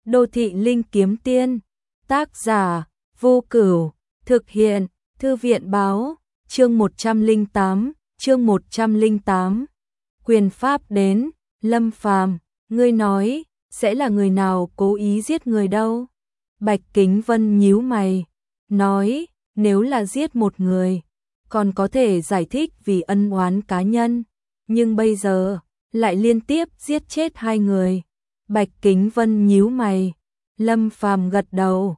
Đô thị linh kiếm tiên. Tác giả Vô Cửu. Thực hiện Thư viện báo. Chương 108. Quyền pháp đến. Lâm Phàm, ngươi nói sẽ là người nào cố ý giết người đâu? Bạch Kính Vân nhíu mày, nói, nếu là giết một người, còn có thể giải thích vì ân oán cá nhân, nhưng bây giờ lại liên tiếp giết chết hai người. Bạch Kính Vân nhíu mày, Lâm Phàm gật đầu,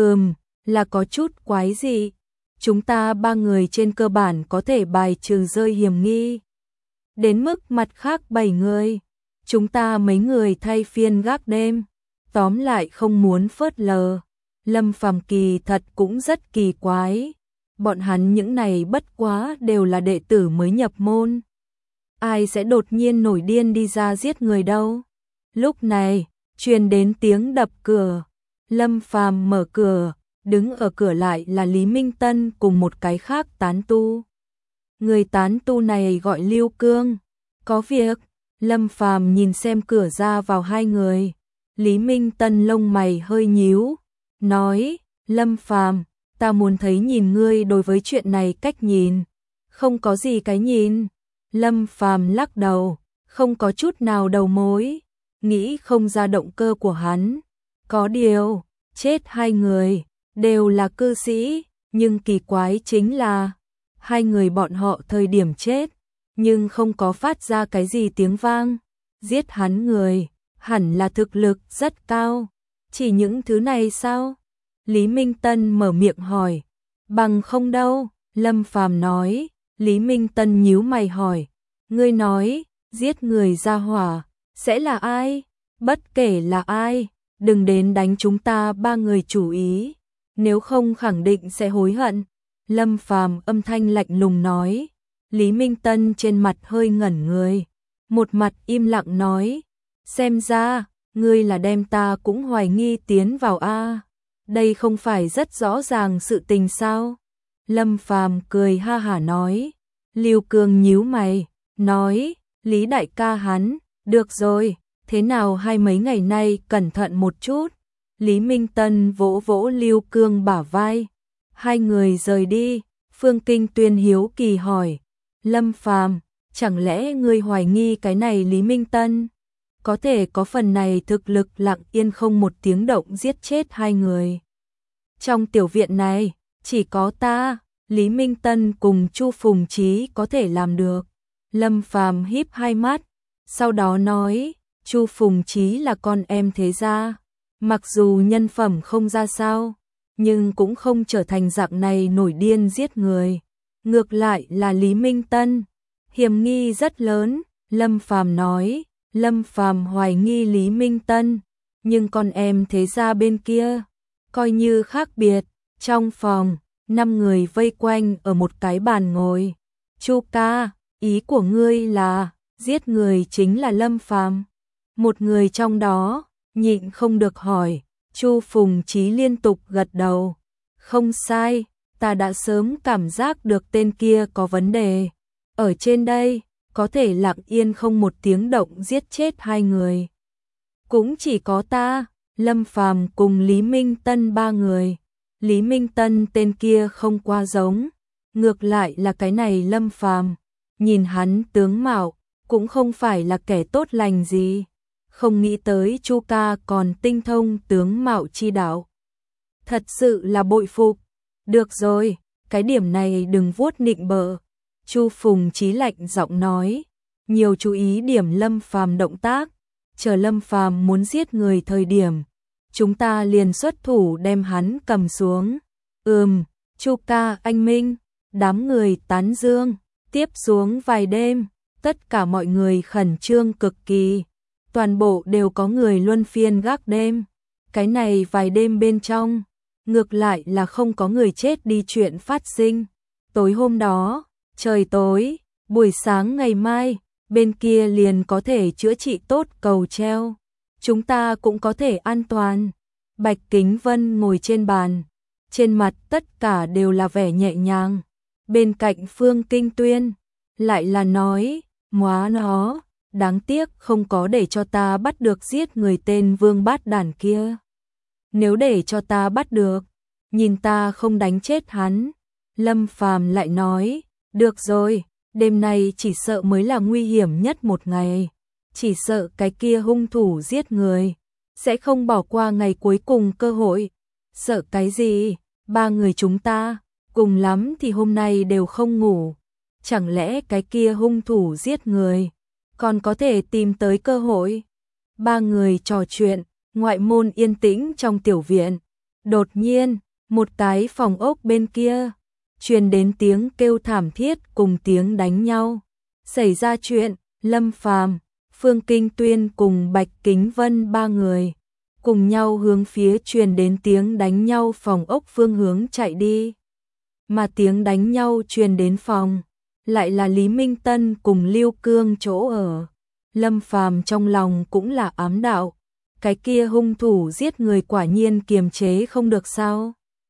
là có chút quái dị. Chúng ta ba người trên cơ bản có thể bài trừ rơi hiểm nghi. Đến mức mặt khác 7 người, chúng ta mấy người thay phiên gác đêm, tóm lại không muốn phớt lờ. Lâm Phàm kỳ thật cũng rất kỳ quái, bọn hắn những này bất quá đều là đệ tử mới nhập môn. Ai sẽ đột nhiên nổi điên đi ra giết người đâu? Lúc này, truyền đến tiếng đập cửa. Lâm Phàm mở cửa, đứng ở cửa lại là Lý Minh Tân cùng một cái khác tán tu. Người tán tu này gọi Lưu Cương. Có việc. Lâm Phàm nhìn xem cửa ra vào hai người. Lý Minh Tân lông mày hơi nhíu, nói, Lâm Phàm, ta muốn thấy nhìn ngươi đối với chuyện này cách nhìn. Không có gì cái nhìn. Lâm Phàm lắc đầu, không có chút nào đầu mối, nghĩ không ra động cơ của hắn. Có điều, chết hai người, đều là cư sĩ, nhưng kỳ quái chính là, hai người bọn họ thời điểm chết, nhưng không có phát ra cái gì tiếng vang. Giết hắn người, hẳn là thực lực rất cao. Chỉ những thứ này sao? Lý Minh Tân mở miệng hỏi. Bằng không đâu, Lâm Phàm nói. Lý Minh Tân nhíu mày hỏi, ngươi nói, giết người ra hỏa, sẽ là ai? Bất kể là ai, đừng đến đánh chúng ta ba người chủ ý, nếu không khẳng định sẽ hối hận. Lâm Phàm âm thanh lạnh lùng nói. Lý Minh Tân trên mặt hơi ngẩn người, một mặt im lặng nói, xem ra, ngươi là đem ta cũng hoài nghi tiến vào a. Đây không phải rất rõ ràng sự tình sao? Lâm Phàm cười ha hả nói. Lưu Cương nhíu mày, nói, Lý đại ca hắn, được rồi, thế nào hai mấy ngày nay cẩn thận một chút. Lý Minh Tân vỗ vỗ Lưu Cương bả vai. Hai người rời đi. Phương Kinh Tuyên hiếu kỳ hỏi, Lâm Phàm, chẳng lẽ ngươi hoài nghi cái này Lý Minh Tân có thể có phần này thực lực lặng yên không một tiếng động giết chết hai người? Trong tiểu viện này, chỉ có ta, Lý Minh Tân cùng Chu Phùng Chí có thể làm được. Lâm Phàm híp hai mắt, sau đó nói, Chu Phùng Chí là con em thế gia, mặc dù nhân phẩm không ra sao, nhưng cũng không trở thành dạng này nổi điên giết người. Ngược lại là Lý Minh Tân, hiểm nghi rất lớn. Lâm Phàm nói, Lâm Phàm hoài nghi Lý Minh Tân, nhưng con em thế gia bên kia, coi như khác biệt. Trong phòng, 5 người vây quanh ở một cái bàn ngồi. Chu ca, ý của ngươi là, giết người chính là Lâm Phàm? Một người trong đó, nhịn không được hỏi. Chu Phùng Chí liên tục gật đầu. Không sai, ta đã sớm cảm giác được tên kia có vấn đề. Ở trên đây, có thể lặng yên không một tiếng động giết chết hai người. Cũng chỉ có ta, Lâm Phàm cùng Lý Minh Tân ba người. Lý Minh Tân tên kia không qua giống. Ngược lại là cái này Lâm Phàm, nhìn hắn tướng mạo, cũng không phải là kẻ tốt lành gì. Không nghĩ tới Chu ca còn tinh thông tướng mạo chi đạo. Thật sự là bội phục. Được rồi, cái điểm này đừng vuốt nịnh bợ. Chu Phùng Chí lạnh giọng nói, nhiều chú ý điểm Lâm Phàm động tác, chờ Lâm Phàm muốn giết người thời điểm, chúng ta liền xuất thủ đem hắn cầm xuống. Chu ca anh minh. Đám người tán dương. Tiếp xuống vài đêm, tất cả mọi người khẩn trương cực kỳ. Toàn bộ đều có người luân phiên gác đêm. Cái này vài đêm bên trong, ngược lại là không có người chết đi chuyện phát sinh. Tối hôm đó, trời tối, buổi sáng ngày mai, bên kia liền có thể chữa trị tốt cầu treo. Chúng ta cũng có thể an toàn. Bạch Kính Vân ngồi trên bàn, trên mặt tất cả đều là vẻ nhẹ nhàng. Bên cạnh Phương Kinh Tuyên, lại là nói, móa nó, đáng tiếc không có để cho ta bắt được giết người tên Vương Bát Đản kia. nếu để cho ta bắt được, nhìn ta không đánh chết hắn. Lâm Phàm lại nói, được rồi, đêm nay chỉ sợ mới là nguy hiểm nhất một ngày, chỉ sợ cái kia hung thủ giết người, sẽ không bỏ qua ngày cuối cùng cơ hội. Sợ cái gì, ba người chúng ta, cùng lắm thì hôm nay đều không ngủ, chẳng lẽ cái kia hung thủ giết người, còn có thể tìm tới cơ hội. Ba người trò chuyện, ngoại môn yên tĩnh trong tiểu viện, đột nhiên, một cái phòng ốc bên kia truyền đến tiếng kêu thảm thiết cùng tiếng đánh nhau. Xảy ra chuyện, Lâm Phàm, Phương Kinh Tuyên cùng Bạch Kính Vân ba người cùng nhau hướng phía truyền đến tiếng đánh nhau phòng ốc phương hướng chạy đi. Mà tiếng đánh nhau truyền đến phòng, lại là Lý Minh Tân cùng Lưu Cương chỗ ở. Lâm Phàm trong lòng cũng là ám đạo, cái kia hung thủ giết người quả nhiên kiềm chế không được sao?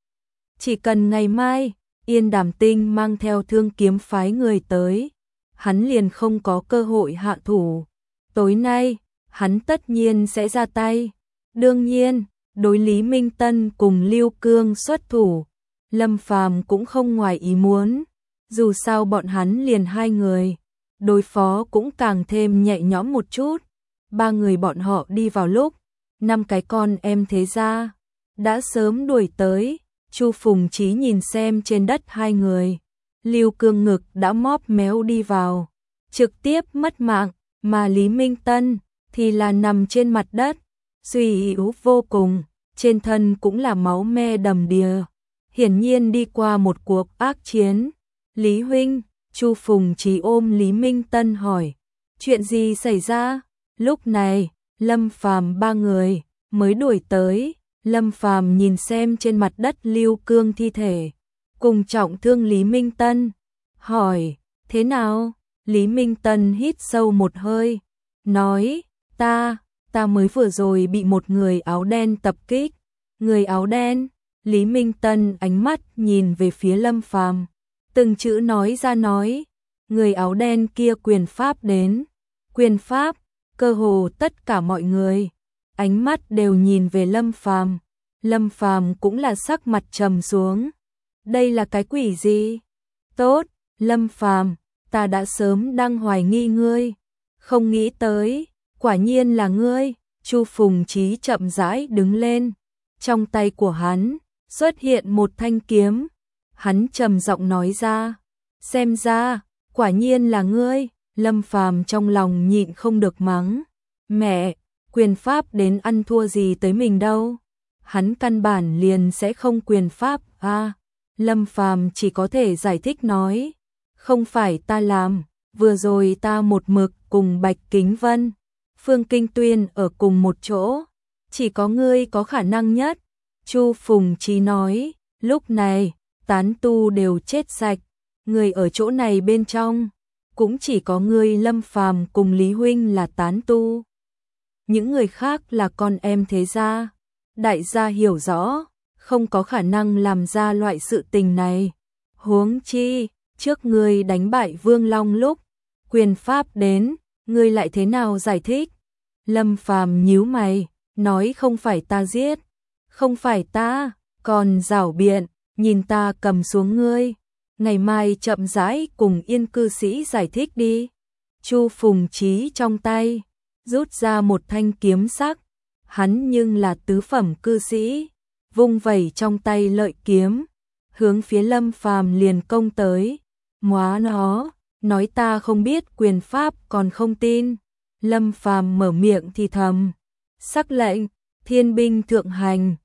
Chỉ cần ngày mai, Yên Đàm Tinh mang theo Thương Kiếm phái người tới, hắn liền không có cơ hội hạ thủ. Tối nay, hắn tất nhiên sẽ ra tay. Đương nhiên, đối Lý Minh Tân cùng Lưu Cương xuất thủ, Lâm Phàm cũng không ngoài ý muốn, dù sao bọn hắn liền hai người, đối phó cũng càng thêm nhẹ nhõm một chút. Ba người bọn họ đi vào lúc, 5 cái con em thế gia đã sớm đuổi tới. Chu Phùng Chí nhìn xem trên đất hai người, Lưu Cương ngực đã móp méo đi vào, trực tiếp mất mạng, mà Lý Minh Tân thì là nằm trên mặt đất, suy yếu vô cùng, trên thân cũng là máu me đầm đìa, hiển nhiên đi qua một cuộc ác chiến. Lý huynh, Chu Phùng Chí ôm Lý Minh Tân hỏi, chuyện gì xảy ra? Lúc này, Lâm Phàm ba người mới đuổi tới. Lâm Phàm nhìn xem trên mặt đất Lưu Cương thi thể, cùng trọng thương Lý Minh Tân, hỏi, thế nào? Lý Minh Tân hít sâu một hơi, nói, ta mới vừa rồi bị một người áo đen tập kích. Người áo đen? Lý Minh Tân ánh mắt nhìn về phía Lâm Phàm, từng chữ nói ra nói, người áo đen kia quyền pháp đến. Quyền pháp? Cơ hồ tất cả mọi người ánh mắt đều nhìn về Lâm Phàm. Lâm Phàm cũng là sắc mặt trầm xuống. Đây là cái quỷ gì? Tốt, Lâm Phàm, ta đã sớm đang hoài nghi ngươi, không nghĩ tới, quả nhiên là ngươi. Chu Phùng Chí chậm rãi đứng lên, trong tay của hắn xuất hiện một thanh kiếm. Hắn trầm giọng nói ra, xem ra, quả nhiên là ngươi. Lâm Phàm trong lòng nhịn không được mắng, mẹ, quyền pháp đến ăn thua gì tới mình đâu. Hắn căn bản liền sẽ không quyền pháp a. Lâm Phàm chỉ có thể giải thích nói, không phải ta làm, vừa rồi ta một mực cùng Bạch Kính Vân, Phương Kinh Tuyên ở cùng một chỗ, chỉ có ngươi có khả năng nhất. Chu Phùng Chí nói, lúc này, tán tu đều chết sạch, người ở chỗ này bên trong, cũng chỉ có ngươi Lâm Phàm cùng Lý huynh là tán tu. Những người khác là con em thế gia. Đại gia hiểu rõ, không có khả năng làm ra loại sự tình này. Huống chi, trước ngươi đánh bại Vương Long lúc, quyền pháp đến, ngươi lại thế nào giải thích? Lâm Phàm nhíu mày, nói không phải ta giết, không phải ta, còn giảo biện, nhìn ta cầm xuống ngươi. Ngày mai chậm rãi cùng Yên cư sĩ giải thích đi. Chu Phùng Chí trong tay rút ra một thanh kiếm sắc, hắn nhưng là tứ phẩm cư sĩ, vung vẩy trong tay lợi kiếm, hướng phía Lâm Phàm liền công tới. Móa nó, nói ta không biết quyền pháp còn không tin. Lâm Phàm mở miệng thì thầm, sắc lệnh, thiên binh thượng hành,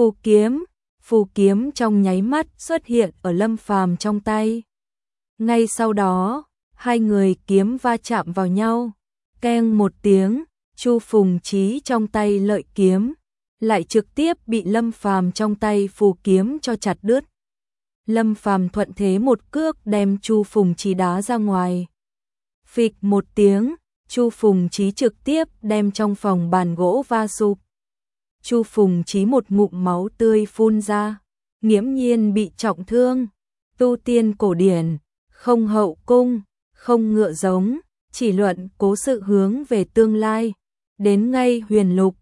phù kiếm trong nháy mắt xuất hiện ở Lâm Phàm trong tay. Ngay sau đó, hai người kiếm va chạm vào nhau, keng một tiếng, Chu Phùng Chí trong tay lợi kiếm lại trực tiếp bị Lâm Phàm trong tay phù kiếm cho chặt đứt. Lâm Phàm thuận thế một cước đem Chu Phùng Chí đá ra ngoài. Phịch một tiếng, Chu Phùng Chí trực tiếp đem trong phòng bàn gỗ va sụp. Chu Phùng Chí một ngụm máu tươi phun ra, nghiễm nhiên bị trọng thương. Tu tiên cổ điển, không hậu cung, không ngựa giống, chỉ luận cố sự hướng về tương lai. Đến ngay huyền lục,